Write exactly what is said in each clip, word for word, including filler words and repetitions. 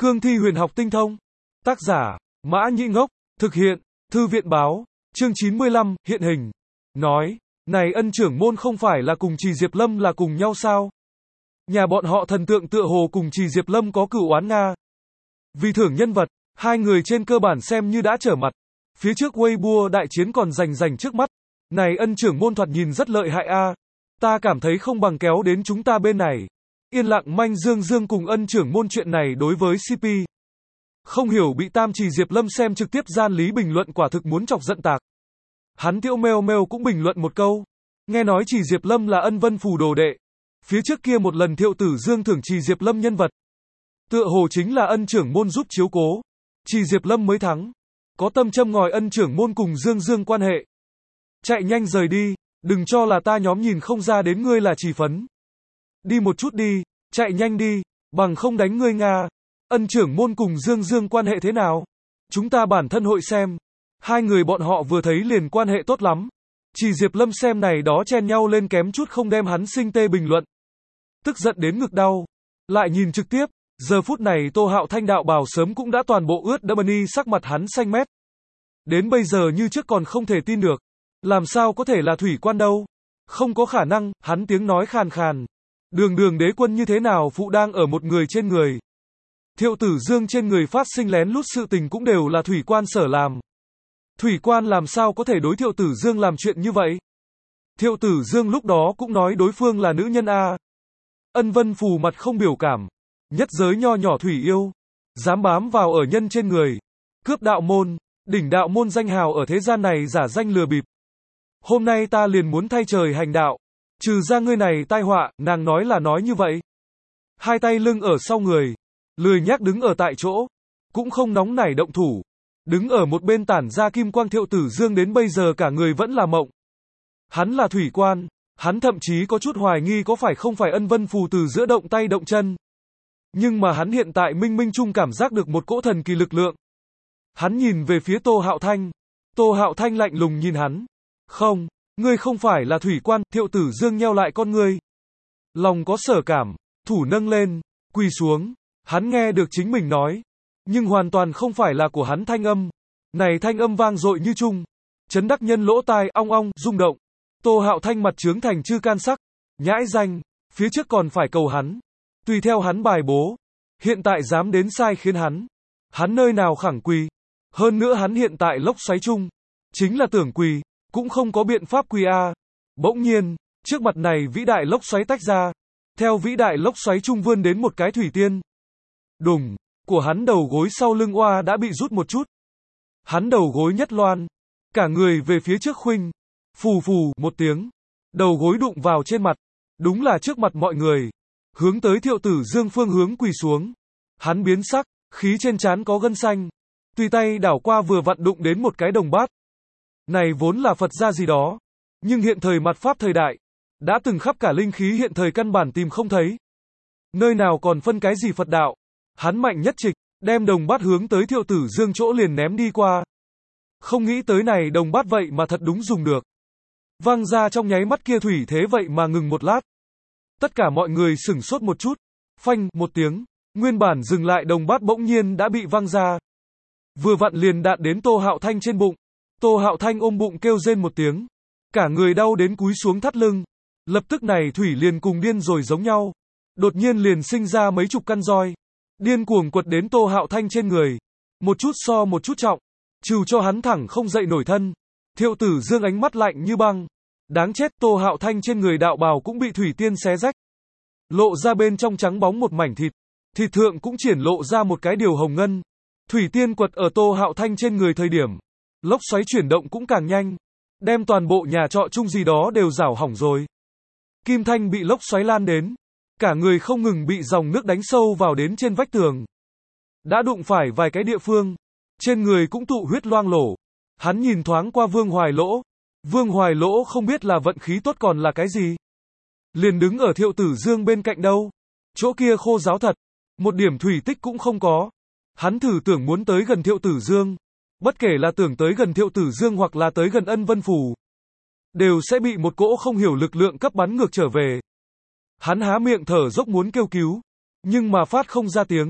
Cương thi huyền học tinh thông. Tác giả, Mã Nhĩ Ngốc. Thực hiện, Thư viện báo. Chương chín mươi lăm, hiện hình. Nói, này ân trưởng môn không phải là cùng Trì Diệp Lâm là cùng nhau sao? Nhà bọn họ thần tượng tựa hồ cùng Trì Diệp Lâm có cửu oán Nga. Vì thưởng nhân vật, hai người trên cơ bản xem như đã trở mặt. Phía trước Weibo đại chiến còn rành rành trước mắt. Này ân trưởng môn thoạt nhìn rất lợi hại a. Ta cảm thấy không bằng kéo đến chúng ta bên này. Yên lặng manh dương dương cùng ân trưởng môn chuyện này đối với xê pê. Không hiểu bị Tam Trì Diệp Lâm xem trực tiếp gian lý bình luận quả thực muốn chọc giận tạc. Hắn Tiễu Meo Meo cũng bình luận một câu. Nghe nói Trì Diệp Lâm là ân vân phù đồ đệ. Phía trước kia một lần Thiệu Tử Dương thưởng Trì Diệp Lâm nhân vật. Tựa hồ chính là ân trưởng môn giúp chiếu cố. Trì Diệp Lâm mới thắng. Có tâm châm ngòi ân trưởng môn cùng Dương Dương quan hệ. Chạy nhanh rời đi, đừng cho là ta nhóm nhìn không ra đến ngươi là Trì phấn. Đi một chút đi, chạy nhanh đi, bằng không đánh ngươi Nga. Ân trưởng môn cùng Dương Dương quan hệ thế nào? Chúng ta bản thân hội xem. Hai người bọn họ vừa thấy liền quan hệ tốt lắm. Trì Diệp Lâm xem này đó chen nhau lên kém chút không đem hắn sinh tê bình luận. Tức giận đến ngực đau. Lại nhìn trực tiếp, giờ phút này Tô Hạo Thanh đạo bào sớm cũng đã toàn bộ ướt đẫm ni, sắc mặt hắn xanh mét. Đến bây giờ như trước còn không thể tin được. Làm sao có thể là thủy quan đâu? Không có khả năng, hắn tiếng nói khàn khàn. Đường đường đế quân như thế nào phụ đang ở một người trên người. Thiệu Tử Dương trên người phát sinh lén lút sự tình cũng đều là thủy quan sở làm. Thủy quan làm sao có thể đối Thiệu Tử Dương làm chuyện như vậy? Thiệu Tử Dương lúc đó cũng nói đối phương là nữ nhân a. Ân Vân Phù mặt không biểu cảm. Nhất giới nho nhỏ thủy yêu. Dám bám vào ở nhân trên người. Cướp đạo môn. Đỉnh đạo môn danh hào ở thế gian này giả danh lừa bịp. Hôm nay ta liền muốn thay trời hành đạo. Trừ ra ngươi này tai họa, nàng nói là nói như vậy. Hai tay lưng ở sau người. Lười nhác đứng ở tại chỗ. Cũng không nóng nảy động thủ. Đứng ở một bên tản ra kim quang Thiệu Tử Dương đến bây giờ cả người vẫn là mộng. Hắn là thủy quan. Hắn thậm chí có chút hoài nghi có phải không phải ân vân phù từ giữa động tay động chân. Nhưng mà hắn hiện tại minh minh chung cảm giác được một cỗ thần kỳ lực lượng. Hắn nhìn về phía Tô Hạo Thanh. Tô Hạo Thanh lạnh lùng nhìn hắn. Không, ngươi không phải là thủy quan. Thiệu Tử Dương nheo lại con ngươi. Lòng có sở cảm, thủ nâng lên, quỳ xuống. Hắn nghe được chính mình nói. Nhưng hoàn toàn không phải là của hắn thanh âm. Này thanh âm vang dội như chung. Chấn đắc nhân lỗ tai ong ong, rung động. Tô Hạo Thanh mặt trướng thành chư can sắc. Nhãi danh, phía trước còn phải cầu hắn. Tùy theo hắn bài bố. Hiện tại dám đến sai khiến hắn. Hắn nơi nào khẳng quỳ. Hơn nữa hắn hiện tại lốc xoáy chung. Chính là tưởng quỳ. Cũng không có biện pháp quỳ a. Bỗng nhiên, trước mặt này vĩ đại lốc xoáy tách ra. Theo vĩ đại lốc xoáy chung vươn đến một cái thủy tiên. Đùng, của hắn đầu gối sau lưng oa đã bị rút một chút. Hắn đầu gối nhất loan. Cả người về phía trước khuynh. Phù phù một tiếng. Đầu gối đụng vào trên mặt. Đúng là trước mặt mọi người. Hướng tới Thiệu Tử Dương phương hướng quỳ xuống. Hắn biến sắc, khí trên trán có gân xanh. Tùy tay đảo qua vừa vặn đụng đến một cái đồng bát. Này vốn là Phật gia gì đó. Nhưng hiện thời mặt pháp thời đại. Đã từng khắp cả linh khí hiện thời căn bản tìm không thấy. Nơi nào còn phân cái gì Phật đạo. Hắn mạnh nhất trịch, đem đồng bát hướng tới Thiệu Tử Dương chỗ liền ném đi qua. Không nghĩ tới này đồng bát vậy mà thật đúng dùng được. Văng ra trong nháy mắt kia thủy thế vậy mà ngừng một lát. Tất cả mọi người sửng sốt một chút. Phanh, một tiếng. Nguyên bản dừng lại đồng bát bỗng nhiên đã bị văng ra. Vừa vặn liền đạn đến Tô Hạo Thanh trên bụng. Tô Hạo Thanh ôm bụng kêu rên một tiếng. Cả người đau đến cúi xuống thắt lưng. Lập tức này thủy liền cùng điên rồi giống nhau. Đột nhiên liền sinh ra mấy chục căn roi. Điên cuồng quật đến Tô Hạo Thanh trên người. Một chút so một chút trọng. Trừ cho hắn thẳng không dậy nổi thân. Thiệu Tử Dương ánh mắt lạnh như băng. Đáng chết, Tô Hạo Thanh trên người đạo bào cũng bị thủy tiên xé rách. Lộ ra bên trong trắng bóng một mảnh thịt. Thịt thượng cũng triển lộ ra một cái điều hồng ngân. Thủy tiên quật ở Tô Hạo Thanh trên người thời điểm. Lốc xoáy chuyển động cũng càng nhanh. Đem toàn bộ nhà trọ chung gì đó đều rảo hỏng rồi. Kim Thanh bị lốc xoáy lan đến. Cả người không ngừng bị dòng nước đánh sâu vào đến trên vách tường. Đã đụng phải vài cái địa phương. Trên người cũng tụ huyết loang lổ. Hắn nhìn thoáng qua Vương Hoài Lỗ. Vương Hoài Lỗ không biết là vận khí tốt còn là cái gì. Liền đứng ở Thiệu Tử Dương bên cạnh đâu. Chỗ kia khô ráo thật. Một điểm thủy tích cũng không có. Hắn thử tưởng muốn tới gần Thiệu Tử Dương. Bất kể là tưởng tới gần Thiệu Tử Dương hoặc là tới gần Ân Vân Phù. Đều sẽ bị một cỗ không hiểu lực lượng cấp bắn ngược trở về. Hắn há miệng thở dốc muốn kêu cứu. Nhưng mà phát không ra tiếng.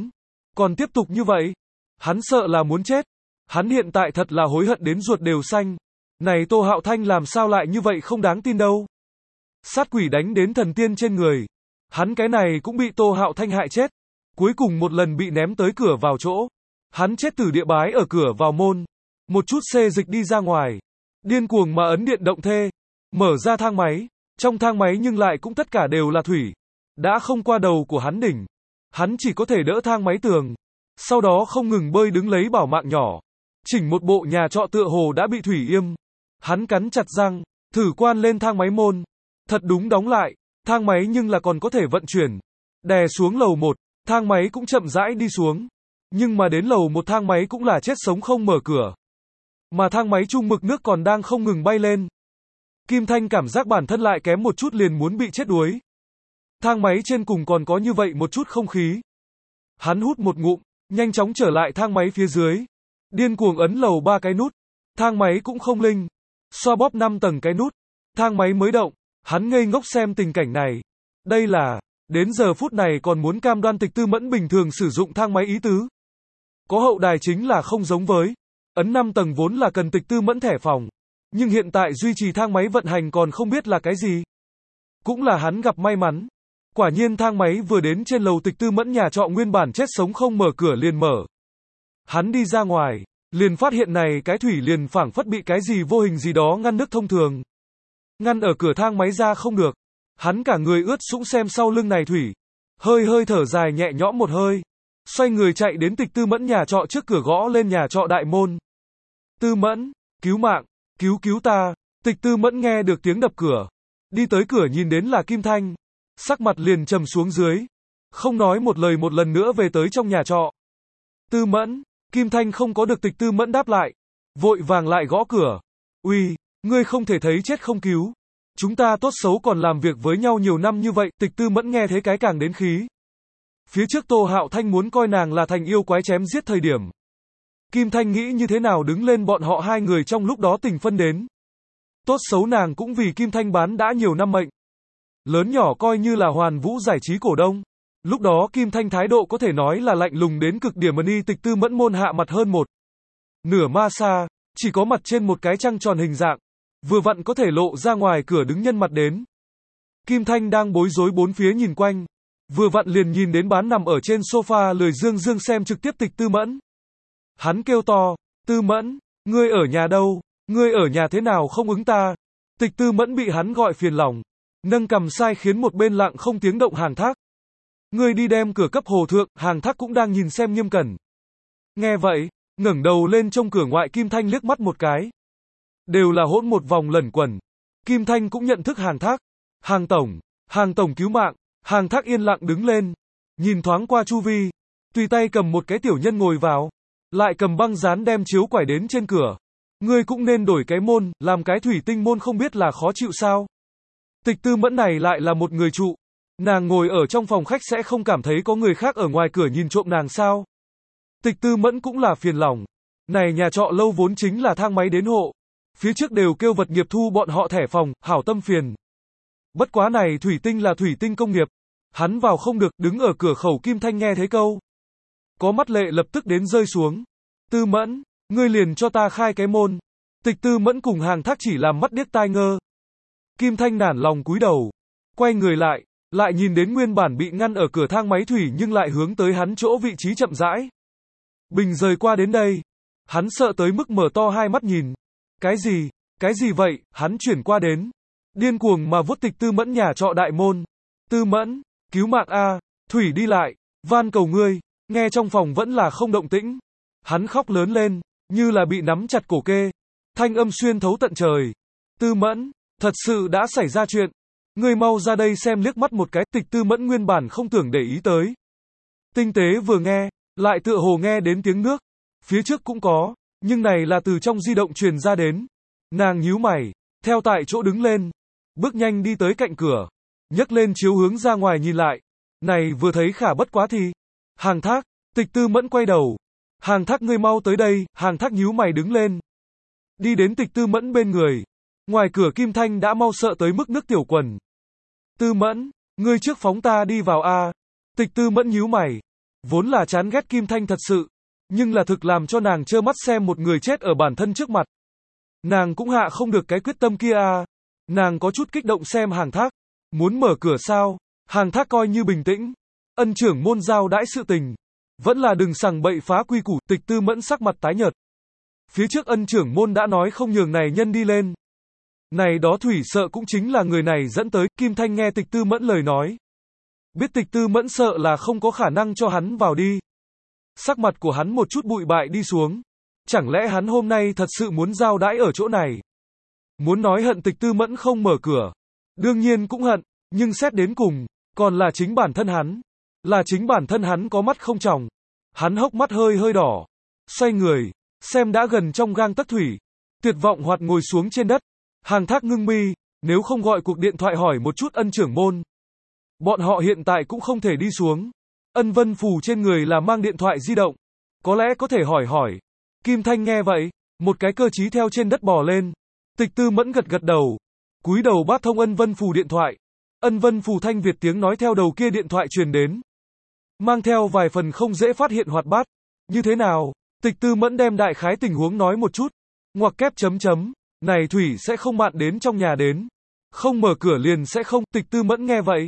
Còn tiếp tục như vậy, hắn sợ là muốn chết. Hắn hiện tại thật là hối hận đến ruột đều xanh. Này Tô Hạo Thanh làm sao lại như vậy không đáng tin đâu. Sát quỷ đánh đến thần tiên trên người. Hắn cái này cũng bị Tô Hạo Thanh hại chết. Cuối cùng một lần bị ném tới cửa vào chỗ. Hắn chết tử địa bái ở cửa vào môn. Một chút xê dịch đi ra ngoài. Điên cuồng mà ấn điện động thê. Mở ra thang máy. Trong thang máy nhưng lại cũng tất cả đều là thủy. Đã không qua đầu của hắn đỉnh. Hắn chỉ có thể đỡ thang máy tường. Sau đó không ngừng bơi đứng lấy bảo mạng nhỏ. Chỉnh một bộ nhà trọ tựa hồ đã bị thủy yêm. Hắn cắn chặt răng. Thử quan lên thang máy môn. Thật đúng đóng lại. Thang máy nhưng là còn có thể vận chuyển. Đè xuống lầu một. Thang máy cũng chậm rãi đi xuống. Nhưng mà đến lầu một thang máy cũng là chết sống không mở cửa. Mà thang máy chung mực nước còn đang không ngừng bay lên. Kim Thanh cảm giác bản thân lại kém một chút liền muốn bị chết đuối. Thang máy trên cùng còn có như vậy một chút không khí. Hắn hút một ngụm, nhanh chóng trở lại thang máy phía dưới. Điên cuồng ấn lầu ba cái nút. Thang máy cũng không linh. Xoa bóp năm tầng cái nút. Thang máy mới động. Hắn ngây ngốc xem tình cảnh này. Đây là, đến giờ phút này còn muốn cam đoan Tịch Tư Mẫn bình thường sử dụng thang máy ý tứ. Có hậu đài chính là không giống với. Ấn năm tầng vốn là cần Tịch Tư Mẫn thẻ phòng. Nhưng hiện tại duy trì thang máy vận hành còn không biết là cái gì. Cũng là hắn gặp may mắn. Quả nhiên thang máy vừa đến trên lầu Tịch Tư Mẫn nhà trọ nguyên bản chết sống không mở cửa liền mở. Hắn đi ra ngoài, liền phát hiện này cái thủy liền phảng phất bị cái gì vô hình gì đó ngăn nước thông thường. Ngăn ở cửa thang máy ra không được. Hắn cả người ướt sũng xem sau lưng này thủy. Hơi hơi thở dài nhẹ nhõm một hơi. Xoay người chạy đến Tịch Tư Mẫn nhà trọ trước cửa gõ lên nhà trọ đại môn. Tư Mẫn, cứu mạng, cứu cứu ta. Tịch Tư Mẫn nghe được tiếng đập cửa. Đi tới cửa nhìn đến là Kim Thanh. Sắc mặt liền trầm xuống dưới. Không nói một lời một lần nữa về tới trong nhà trọ. Tư Mẫn, Kim Thanh không có được Tịch Tư Mẫn đáp lại. Vội vàng lại gõ cửa. Uy, ngươi không thể thấy chết không cứu. Chúng ta tốt xấu còn làm việc với nhau nhiều năm như vậy. Tịch Tư Mẫn nghe thế cái càng đến khí. Phía trước Tô Hạo Thanh muốn coi nàng là thành yêu quái chém giết thời điểm. Kim Thanh nghĩ như thế nào đứng lên bọn họ hai người trong lúc đó tình phân đến. Tốt xấu nàng cũng vì Kim Thanh bán đã nhiều năm mệnh. Lớn nhỏ coi như là Hoàn Vũ giải trí cổ đông. Lúc đó Kim Thanh thái độ có thể nói là lạnh lùng đến cực điểm mà ni Tịch Tư Mẫn môn hạ mặt hơn một. Nửa ma sa, chỉ có mặt trên một cái trăng tròn hình dạng. Vừa vặn có thể lộ ra ngoài cửa đứng nhân mặt đến. Kim Thanh đang bối rối bốn phía nhìn quanh. Vừa vặn liền nhìn đến bán nằm ở trên sofa lười dương dương xem trực tiếp Tịch Tư Mẫn. Hắn kêu to, Tư Mẫn, ngươi ở nhà đâu, ngươi ở nhà thế nào không ứng ta. Tịch Tư Mẫn bị hắn gọi phiền lòng. Nâng cầm sai khiến một bên lặng không tiếng động Hàng Thác. Ngươi đi đem cửa cấp hồ thượng, Hàng Thác cũng đang nhìn xem nghiêm cẩn. Nghe vậy, ngẩng đầu lên trông cửa ngoại Kim Thanh liếc mắt một cái. Đều là hỗn một vòng lẩn quẩn. Kim Thanh cũng nhận thức Hàng Thác. Hàng tổng, Hàng tổng cứu mạng. Hàng Thác yên lặng đứng lên. Nhìn thoáng qua chu vi. Tùy tay cầm một cái tiểu nhân ngồi vào. Lại cầm băng dán đem chiếu quải đến trên cửa. Ngươi cũng nên đổi cái môn, làm cái thủy tinh môn không biết là khó chịu sao. Tịch Tư Mẫn này lại là một người trụ. Nàng ngồi ở trong phòng khách sẽ không cảm thấy có người khác ở ngoài cửa nhìn trộm nàng sao. Tịch Tư Mẫn cũng là phiền lòng. Này nhà trọ lâu vốn chính là thang máy đến hộ. Phía trước đều kêu vật nghiệp thu bọn họ thẻ phòng, hảo tâm phiền. Bất quá này thủy tinh là thủy tinh công nghiệp. Hắn vào không được, đứng ở cửa khẩu Kim Thanh nghe thấy câu. Có mắt lệ lập tức đến rơi xuống. Tư Mẫn, ngươi liền cho ta khai cái môn. Tịch Tư Mẫn cùng Hàng Thác chỉ làm mắt điếc tai ngơ. Kim Thanh nản lòng cúi đầu. Quay người lại, lại nhìn đến nguyên bản bị ngăn ở cửa thang máy thủy nhưng lại hướng tới hắn chỗ vị trí chậm rãi. Bình rời qua đến đây. Hắn sợ tới mức mở to hai mắt nhìn. Cái gì, cái gì vậy, hắn chuyển qua đến. Điên cuồng mà vuốt Tịch Tư Mẫn nhà trọ đại môn. Tư Mẫn, cứu mạng a, thủy đi lại, van cầu ngươi. Nghe trong phòng vẫn là không động tĩnh. Hắn khóc lớn lên, như là bị nắm chặt cổ kê. Thanh âm xuyên thấu tận trời. Tư Mẫn, thật sự đã xảy ra chuyện. Ngươi mau ra đây xem liếc mắt một cái. Tịch Tư Mẫn nguyên bản không tưởng để ý tới. Tinh tế vừa nghe, lại tựa hồ nghe đến tiếng nước. Phía trước cũng có, nhưng này là từ trong di động truyền ra đến. Nàng nhíu mày, theo tại chỗ đứng lên. Bước nhanh đi tới cạnh cửa. Nhấc lên chiếu hướng ra ngoài nhìn lại. Này vừa thấy khả bất quá thì. Hàng Thác, Tịch Tư Mẫn quay đầu. Hàng Thác ngươi mau tới đây. Hàng Thác nhíu mày đứng lên. Đi đến Tịch Tư Mẫn bên người. Ngoài cửa Kim Thanh đã mau sợ tới mức nước tiểu quần. Tư Mẫn, ngươi trước phóng ta đi vào a. Tịch Tư Mẫn nhíu mày. Vốn là chán ghét Kim Thanh thật sự, nhưng là thực làm cho nàng trơ mắt xem một người chết ở bản thân trước mặt. Nàng cũng hạ không được cái quyết tâm kia à. Nàng có chút kích động xem Hàng Thác. Muốn mở cửa sao? Hàng Thác coi như bình tĩnh. Ân trưởng môn giao đãi sự tình. Vẫn là đừng sằng bậy phá quy củ. Tịch Tư Mẫn sắc mặt tái nhợt. Phía trước ân trưởng môn đã nói không nhường này nhân đi lên. Này đó thủy sợ cũng chính là người này dẫn tới. Kim Thanh nghe Tịch Tư Mẫn lời nói. Biết Tịch Tư Mẫn sợ là không có khả năng cho hắn vào đi. Sắc mặt của hắn một chút bụi bại đi xuống. Chẳng lẽ hắn hôm nay thật sự muốn giao đãi ở chỗ này? Muốn nói hận Tịch Tư Mẫn không mở cửa. Đương nhiên cũng hận, nhưng xét đến cùng, còn là chính bản thân hắn. Là chính bản thân hắn có mắt không tròng. Hắn hốc mắt hơi hơi đỏ. Xoay người, xem đã gần trong gang tấc thủy. Tuyệt vọng hoạt ngồi xuống trên đất. Hàng Thác ngưng mi, nếu không gọi cuộc điện thoại hỏi một chút ân trưởng môn. Bọn họ hiện tại cũng không thể đi xuống. Ân vân phù trên người là mang điện thoại di động. Có lẽ có thể hỏi hỏi. Kim Thanh nghe vậy, một cái cơ trí theo trên đất bò lên. Tịch Tư Mẫn gật gật đầu. Cúi đầu bắt thông ân vân phù điện thoại. Ân vân phù thanh Việt tiếng nói theo đầu kia điện thoại truyền đến. Mang theo vài phần không dễ phát hiện hoạt bát. Như thế nào? Tịch Tư Mẫn đem đại khái tình huống nói một chút. Ngoặc kép chấm chấm. Này thủy sẽ không mạn đến trong nhà đến. Không mở cửa liền sẽ không. Tịch Tư Mẫn nghe vậy.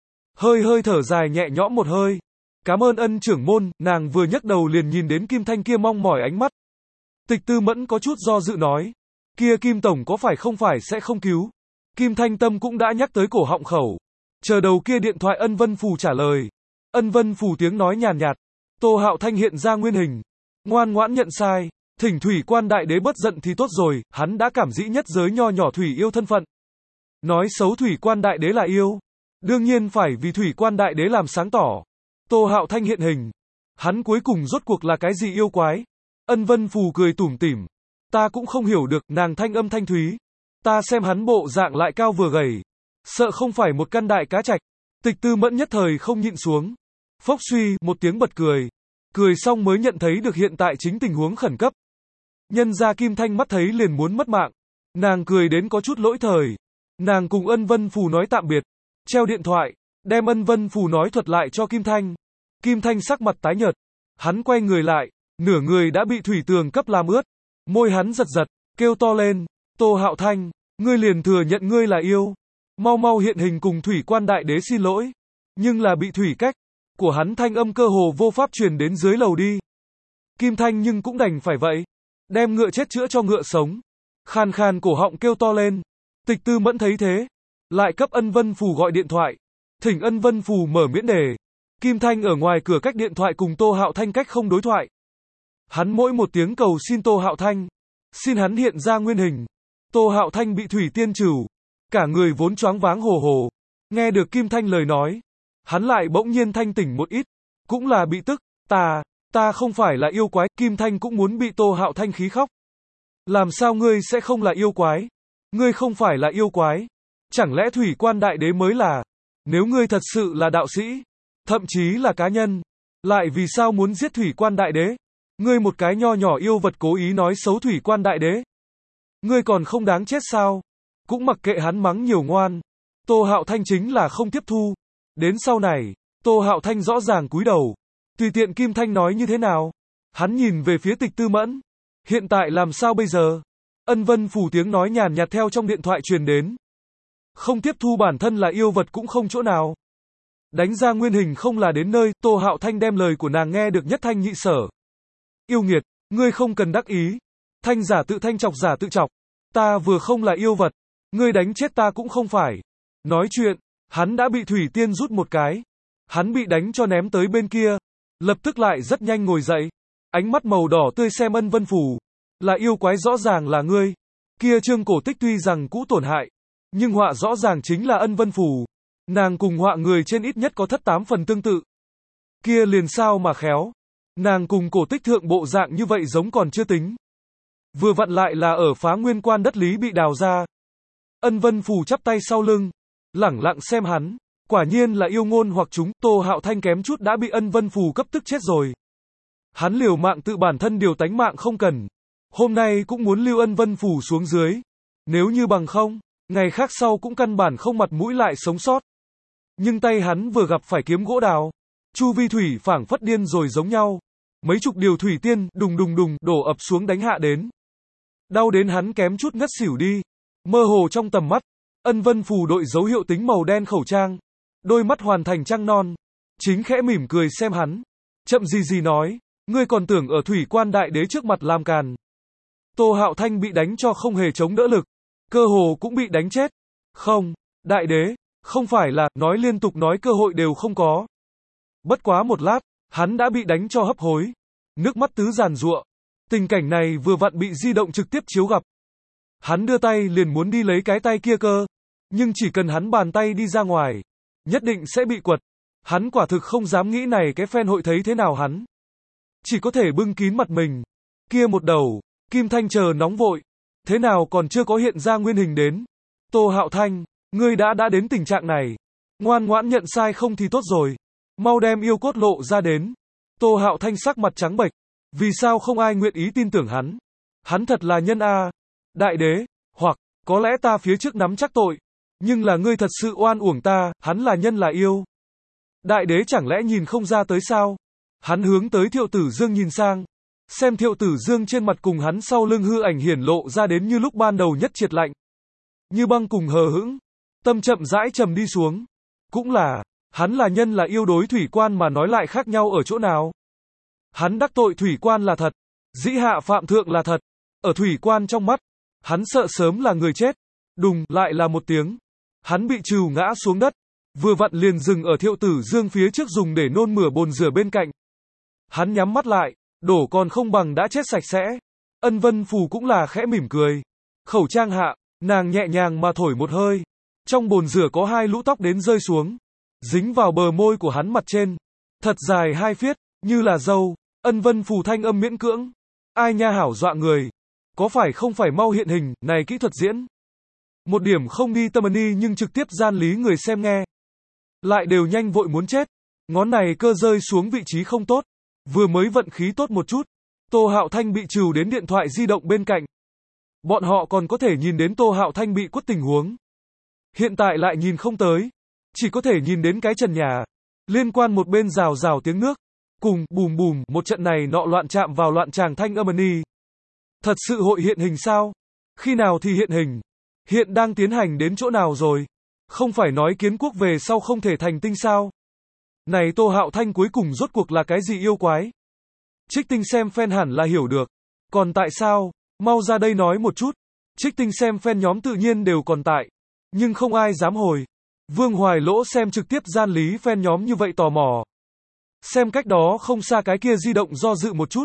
Hơi hơi thở dài nhẹ nhõm một hơi. Cảm ơn ân trưởng môn. Nàng vừa nhấc đầu liền nhìn đến Kim Thanh kia mong mỏi ánh mắt. Tịch Tư Mẫn có chút do dự nói. Kia Kim Tổng có phải không phải sẽ không cứu. Kim Thanh tâm cũng đã nhắc tới cổ họng khẩu. Chờ đầu kia điện thoại ân vân phù trả lời. Ân vân phù tiếng nói nhàn nhạt. Tô Hạo Thanh hiện ra nguyên hình. Ngoan ngoãn nhận sai. Thỉnh thủy quan đại đế bớt giận thì tốt rồi. Hắn đã cảm dĩ nhất giới nho nhỏ thủy yêu thân phận. Nói xấu thủy quan đại đế là yêu. Đương nhiên phải vì thủy quan đại đế làm sáng tỏ. Tô Hạo Thanh hiện hình. Hắn cuối cùng rốt cuộc là cái gì yêu quái? Ân vân phù cười tủm tỉm. Ta cũng không hiểu được, nàng thanh âm thanh thúy. Ta xem hắn bộ dạng lại cao vừa gầy. Sợ không phải một căn đại cá trạch. Tịch Tư Mẫn nhất thời không nhịn xuống. Phốc suy, một tiếng bật cười. Cười xong mới nhận thấy được hiện tại chính tình huống khẩn cấp. Nhân ra Kim Thanh mắt thấy liền muốn mất mạng. Nàng cười đến có chút lỗi thời. Nàng cùng ân vân phù nói tạm biệt. Treo điện thoại, đem ân vân phù nói thuật lại cho Kim Thanh. Kim Thanh sắc mặt tái nhợt. Hắn quay người lại, nửa người đã bị thủy tường cấp làm ướt. Môi hắn giật giật, kêu to lên. Tô Hạo Thanh, ngươi liền thừa nhận ngươi là yêu. Mau mau hiện hình cùng thủy quan đại đế xin lỗi. Nhưng là bị thủy cách. Của hắn thanh âm cơ hồ vô pháp truyền đến dưới lầu đi. Kim Thanh nhưng cũng đành phải vậy. Đem ngựa chết chữa cho ngựa sống. Khàn khàn cổ họng kêu to lên. Tịch Tư Mẫn thấy thế. Lại cấp ân vân phù gọi điện thoại. Thỉnh ân vân phù mở miễn đề. Kim Thanh ở ngoài cửa cách điện thoại cùng Tô Hạo Thanh cách không đối thoại. Hắn mỗi một tiếng cầu xin Tô Hạo Thanh. Xin hắn hiện ra nguyên hình. Tô Hạo Thanh bị thủy tiên trừ. Cả người vốn choáng váng hồ hồ. Nghe được Kim Thanh lời nói. Hắn lại bỗng nhiên thanh tỉnh một ít. Cũng là bị tức. Ta, ta không phải là yêu quái. Kim Thanh cũng muốn bị Tô Hạo Thanh khí khóc. Làm sao ngươi sẽ không là yêu quái? Ngươi không phải là yêu quái. Chẳng lẽ thủy quan đại đế mới là? Nếu ngươi thật sự là đạo sĩ, thậm chí là cá nhân, lại vì sao muốn giết thủy quan đại đế? Ngươi một cái nho nhỏ yêu vật cố ý nói xấu thủy quan đại đế. Ngươi còn không đáng chết sao? Cũng mặc kệ hắn mắng nhiều ngoan. Tô Hạo Thanh chính là không tiếp thu. Đến sau này, Tô Hạo Thanh rõ ràng cúi đầu. Tùy tiện Kim Thanh nói như thế nào? Hắn nhìn về phía Tịch Tư Mẫn. Hiện tại làm sao bây giờ? Ân vân phù tiếng nói nhàn nhạt theo trong điện thoại truyền đến. Không tiếp thu bản thân là yêu vật cũng không chỗ nào. Đánh ra nguyên hình không là đến nơi. Tô Hạo Thanh đem lời của nàng nghe được nhất thanh nhị sở. Yêu nghiệt, ngươi không cần đắc ý. Thanh giả tự thanh chọc giả tự chọc. Ta vừa không là yêu vật. Ngươi đánh chết ta cũng không phải. Nói chuyện, hắn đã bị thủy tiên rút một cái. Hắn bị đánh cho ném tới bên kia. Lập tức lại rất nhanh ngồi dậy. Ánh mắt màu đỏ tươi xem ân vân phù. Là yêu quái rõ ràng là ngươi. Kia trương cổ tích tuy rằng cũ tổn hại. Nhưng họa rõ ràng chính là ân vân phù. Nàng cùng họa người trên ít nhất có thất tám phần tương tự. Kia liền sao mà khéo. Nàng cùng cổ tích thượng bộ dạng như vậy giống còn chưa tính. Vừa vặn lại là ở phá nguyên quan đất lý bị đào ra. Ân vân phù chắp tay sau lưng. Lẳng lặng xem hắn. Quả nhiên là yêu ngôn hoặc chúng. Tô Hạo Thanh kém chút đã bị ân vân phù cấp tức chết rồi. Hắn liều mạng tự bản thân điều tánh mạng không cần. Hôm nay cũng muốn lưu ân vân phù xuống dưới. Nếu như bằng không, ngày khác sau cũng căn bản không mặt mũi lại sống sót. Nhưng tay hắn vừa gặp phải kiếm gỗ đào. chu vi thủy phảng phất điên rồi giống nhau. Mấy chục điều thủy tiên, đùng đùng đùng, đổ ập xuống đánh hạ đến. Đau đến hắn kém chút ngất xỉu đi. Mơ hồ trong tầm mắt, Ân Vân Phù đội dấu hiệu tính màu đen khẩu trang. Đôi mắt hoàn thành trăng non. Chính khẽ mỉm cười xem hắn. Chậm gì gì nói, ngươi còn tưởng ở thủy quan đại đế trước mặt làm càn. Tô Hạo Thanh bị đánh cho không hề chống đỡ lực. Cơ hồ cũng bị đánh chết. Không, đại đế, không phải là, nói liên tục nói cơ hội đều không có. Bất quá một lát, hắn đã bị đánh cho hấp hối. Nước mắt tứ giàn giụa. Tình cảnh này vừa vặn bị di động trực tiếp chiếu gặp. Hắn đưa tay liền muốn đi lấy cái tay kia cơ. Nhưng chỉ cần hắn bàn tay đi ra ngoài, nhất định sẽ bị quật. Hắn quả thực không dám nghĩ này cái fan hội thấy thế nào hắn. Chỉ có thể bưng kín mặt mình. Kia một đầu, Kim Thanh chờ nóng vội. Thế nào còn chưa có hiện ra nguyên hình đến. Tô Hạo Thanh, ngươi đã đã đến tình trạng này. Ngoan ngoãn nhận sai không thì tốt rồi. Mau đem yêu cốt lộ ra đến. Tô Hạo Thanh sắc mặt trắng bệch. Vì sao không ai nguyện ý tin tưởng hắn? Hắn thật là nhân a. Đại đế, hoặc, có lẽ ta phía trước nắm chắc tội. Nhưng là ngươi thật sự oan uổng ta, hắn là nhân là yêu. Đại đế chẳng lẽ nhìn không ra tới sao? Hắn hướng tới Thiệu Tử Dương nhìn sang. Xem Thiệu Tử Dương trên mặt cùng hắn sau lưng hư ảnh hiển lộ ra đến như lúc ban đầu nhất triệt lạnh. Như băng cùng hờ hững. Tâm chậm rãi trầm đi xuống. Cũng là, hắn là nhân là yêu đối thủy quan mà nói lại khác nhau ở chỗ nào? Hắn đắc tội thủy quan là thật. Dĩ hạ phạm thượng là thật. Ở thủy quan trong mắt, hắn sợ sớm là người chết. Đùng, lại là một tiếng. Hắn bị trừ ngã xuống đất. Vừa vặn liền dừng ở Thiệu Tử Dương phía trước dùng để nôn mửa bồn rửa bên cạnh. Hắn nhắm mắt lại, đổ còn không bằng đã chết sạch sẽ. Ân Vân Phù cũng là khẽ mỉm cười. Khẩu trang hạ, nàng nhẹ nhàng mà thổi một hơi. Trong bồn rửa có hai lũ tóc đến rơi xuống. Dính vào bờ môi của hắn mặt trên. Thật dài hai phiết, như là dâu. Ân Vân Phù thanh âm miễn cưỡng. Ai nha hảo dọa người. Có phải không phải mau hiện hình, này kỹ thuật diễn. Một điểm không đi tâm ni nhưng trực tiếp gian lý người xem nghe. Lại đều nhanh vội muốn chết. Ngón này cơ rơi xuống vị trí không tốt. Vừa mới vận khí tốt một chút. Tô Hạo Thanh bị trừ đến điện thoại di động bên cạnh. Bọn họ còn có thể nhìn đến Tô Hạo Thanh bị quất tình huống. Hiện tại lại nhìn không tới. Chỉ có thể nhìn đến cái trần nhà. Liên quan một bên rào rào tiếng nước. Cùng, bùm bùm, một trận này nọ loạn chạm vào loạn tràng thanh âm ni. Thật sự hội hiện hình sao? Khi nào thì hiện hình? Hiện đang tiến hành đến chỗ nào rồi? Không phải nói kiến quốc về sau không thể thành tinh sao? Này Tô Hạo Thanh cuối cùng rốt cuộc là cái gì yêu quái? Trích Tinh xem fan hẳn là hiểu được. Còn tại sao? Mau ra đây nói một chút. Trích Tinh xem fan nhóm tự nhiên đều còn tại. Nhưng không ai dám hồi. Vương Hoài Lỗ xem trực tiếp gian lý fan nhóm như vậy tò mò. Xem cách đó không xa cái kia di động do dự một chút.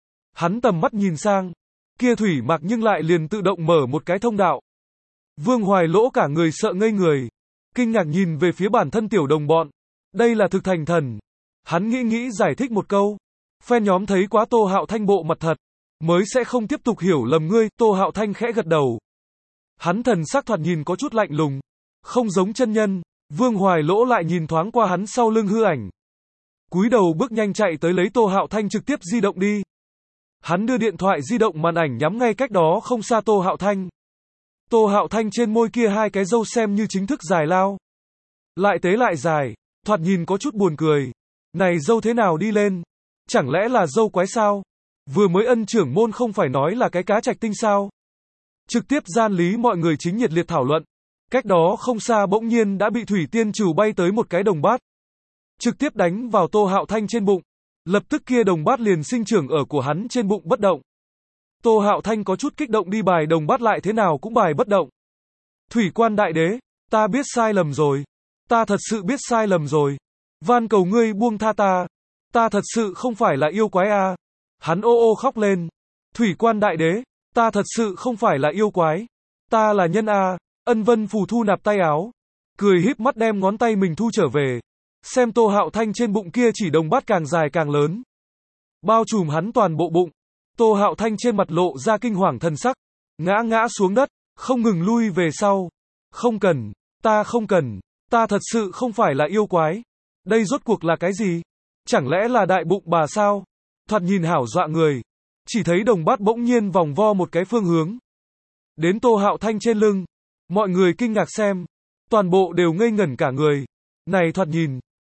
Hắn tầm mắt nhìn sang. Kia thủy mặc nhưng lại liền tự động mở một cái thông đạo. Vương Hoài Lỗ cả người sợ ngây người. Kinh ngạc nhìn về phía bản thân tiểu đồng bọn. Đây là thực thành thần. Hắn nghĩ nghĩ giải thích một câu. Fan nhóm thấy quá Tô Hạo Thanh bộ mặt thật. Mới sẽ không tiếp tục hiểu lầm ngươi. Tô Hạo Thanh khẽ gật đầu. Hắn thần sắc thoạt nhìn có chút lạnh lùng. Không giống chân nhân. Vương Hoài Lỗ lại nhìn thoáng qua hắn sau lưng hư ảnh. Cúi đầu bước nhanh chạy tới lấy Tô Hạo Thanh trực tiếp di động đi. Hắn đưa điện thoại di động màn ảnh nhắm ngay cách đó không xa Tô Hạo Thanh. Tô Hạo Thanh trên môi kia hai cái râu xem như chính thức dài lao. Lại tế lại dài, thoạt nhìn có chút buồn cười. Này râu thế nào đi lên? Chẳng lẽ là râu quái sao? Vừa mới Ân trưởng môn không phải nói là cái cá trạch tinh sao? Trực tiếp gian lý mọi người chính nhiệt liệt thảo luận. Cách đó không xa bỗng nhiên đã bị thủy tiên trừ bay tới một cái đồng bát. Trực tiếp đánh vào Tô Hạo Thanh trên bụng. Lập tức kia đồng bát liền sinh trưởng ở của hắn trên bụng bất động. Tô Hạo Thanh có chút kích động đi bài đồng bát lại thế nào cũng bài bất động. Thủy quan đại đế, ta biết sai lầm rồi. Ta thật sự biết sai lầm rồi. Van cầu ngươi buông tha ta. Ta thật sự không phải là yêu quái a. À. Hắn ô ô khóc lên. Thủy quan đại đế, ta thật sự không phải là yêu quái. Ta là nhân a. À. Ân Vân Phù thu nạp tay áo. Cười híp mắt đem ngón tay mình thu trở về. Xem Tô Hạo Thanh trên bụng kia chỉ đồng bát càng dài càng lớn. Bao trùm hắn toàn bộ bụng. Tô Hạo Thanh trên mặt lộ ra kinh hoàng thần sắc. Ngã ngã xuống đất, không ngừng lui về sau. Không cần, ta không cần, ta thật sự không phải là yêu quái. Đây rốt cuộc là cái gì? Chẳng lẽ là đại bụng bà sao? Thoạt nhìn hảo dọa người. Chỉ thấy đồng bát bỗng nhiên vòng vo một cái phương hướng. Đến Tô Hạo Thanh trên lưng. Mọi người kinh ngạc xem. Toàn bộ đều ngây ngẩn cả người. Này thoạt nhìn,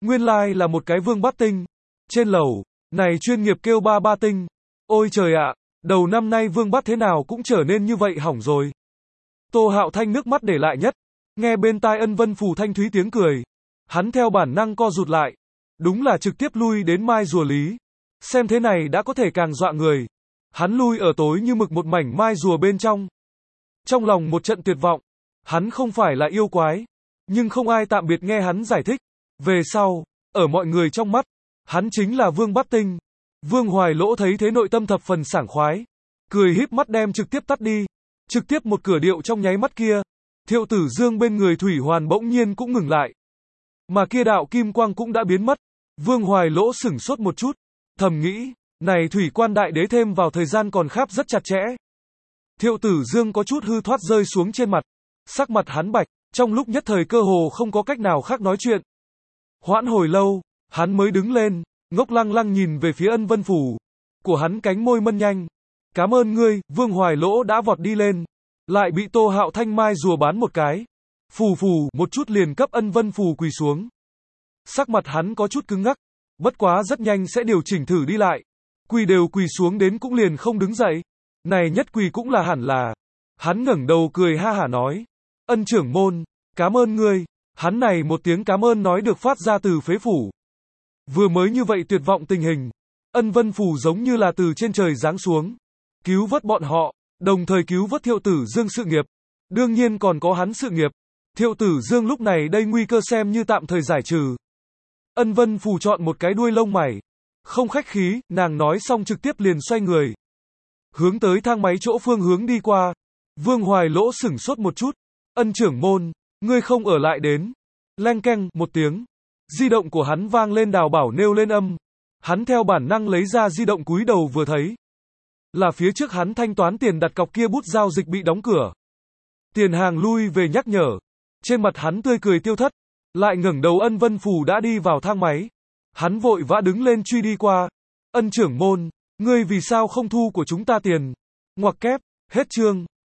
Nguyên lai like là một cái vương bát tinh. Trên lầu, này chuyên nghiệp kêu ba ba tinh. Ôi trời ạ, đầu năm nay vương bát thế nào cũng trở nên như vậy hỏng rồi. Tô Hạo Thanh nước mắt để lại nhất. Nghe bên tai Ân Vân Phù thanh thúy tiếng cười. Hắn theo bản năng co rụt lại. Đúng là trực tiếp lui đến mai rùa lý. Xem thế này đã có thể càng dọa người. Hắn lui ở tối như mực một mảnh mai rùa bên trong. Trong lòng một trận tuyệt vọng. Hắn không phải là yêu quái. Nhưng không ai tạm biệt nghe hắn giải thích. Về sau, ở mọi người trong mắt, hắn chính là Vương Bát Tinh. Vương Hoài Lỗ thấy thế nội tâm thập phần sảng khoái. Cười híp mắt đem trực tiếp tắt đi. Trực tiếp một cửa điệu trong nháy mắt kia. Thiệu Tử Dương bên người Thủy Hoàn bỗng nhiên cũng ngừng lại. Mà kia đạo kim quang cũng đã biến mất. Vương Hoài Lỗ sửng sốt một chút. Thầm nghĩ, này Thủy Quan Đại Đế thêm vào thời gian còn kháp rất chặt chẽ. Thiệu Tử Dương có chút hư thoát rơi xuống trên mặt. Sắc mặt hắn bạch, trong lúc nhất thời cơ hồ không có cách nào khác nói chuyện. Hoãn hồi lâu, hắn mới đứng lên, ngốc lăng lăng nhìn về phía Ân Vân Phù. Của hắn cánh môi mân nhanh. Cảm ơn ngươi, Vương Hoài Lỗ đã vọt đi lên. Lại bị Tô Hạo Thanh mai rùa bán một cái. Phù phù, một chút liền cấp Ân Vân Phù quỳ xuống. Sắc mặt hắn có chút cứng ngắc. Bất quá rất nhanh sẽ điều chỉnh thử đi lại. Quỳ đều quỳ xuống đến cũng liền không đứng dậy. Này nhất quỳ cũng là hẳn là. Hắn ngẩng đầu cười ha hả nói. Ân trưởng môn, cảm ơn ngươi. Hắn này một tiếng cảm ơn nói được phát ra từ phế phủ. Vừa mới như vậy tuyệt vọng tình hình. Ân Vân Phù giống như là từ trên trời giáng xuống. Cứu vớt bọn họ, đồng thời cứu vớt Thiệu Tử Dương sự nghiệp. Đương nhiên còn có hắn sự nghiệp. Thiệu Tử Dương lúc này đây nguy cơ xem như tạm thời giải trừ. Ân Vân Phù chọn một cái đuôi lông mày. Không khách khí, nàng nói xong trực tiếp liền xoay người. Hướng tới thang máy chỗ phương hướng đi qua. Vương Hoài Lỗ sửng sốt một chút. Ân trưởng môn, ngươi không ở lại đến. Leng keng, một tiếng. Di động của hắn vang lên đào bảo nêu lên âm. Hắn theo bản năng lấy ra di động cúi đầu vừa thấy. Là phía trước hắn thanh toán tiền đặt cọc kia bút giao dịch bị đóng cửa. Tiền hàng lui về nhắc nhở. Trên mặt hắn tươi cười tiêu thất. Lại ngẩng đầu Ân Vân Phù đã đi vào thang máy. Hắn vội vã đứng lên truy đi qua. Ân trưởng môn, ngươi vì sao không thu của chúng ta tiền? Ngoặc kép, hết chương.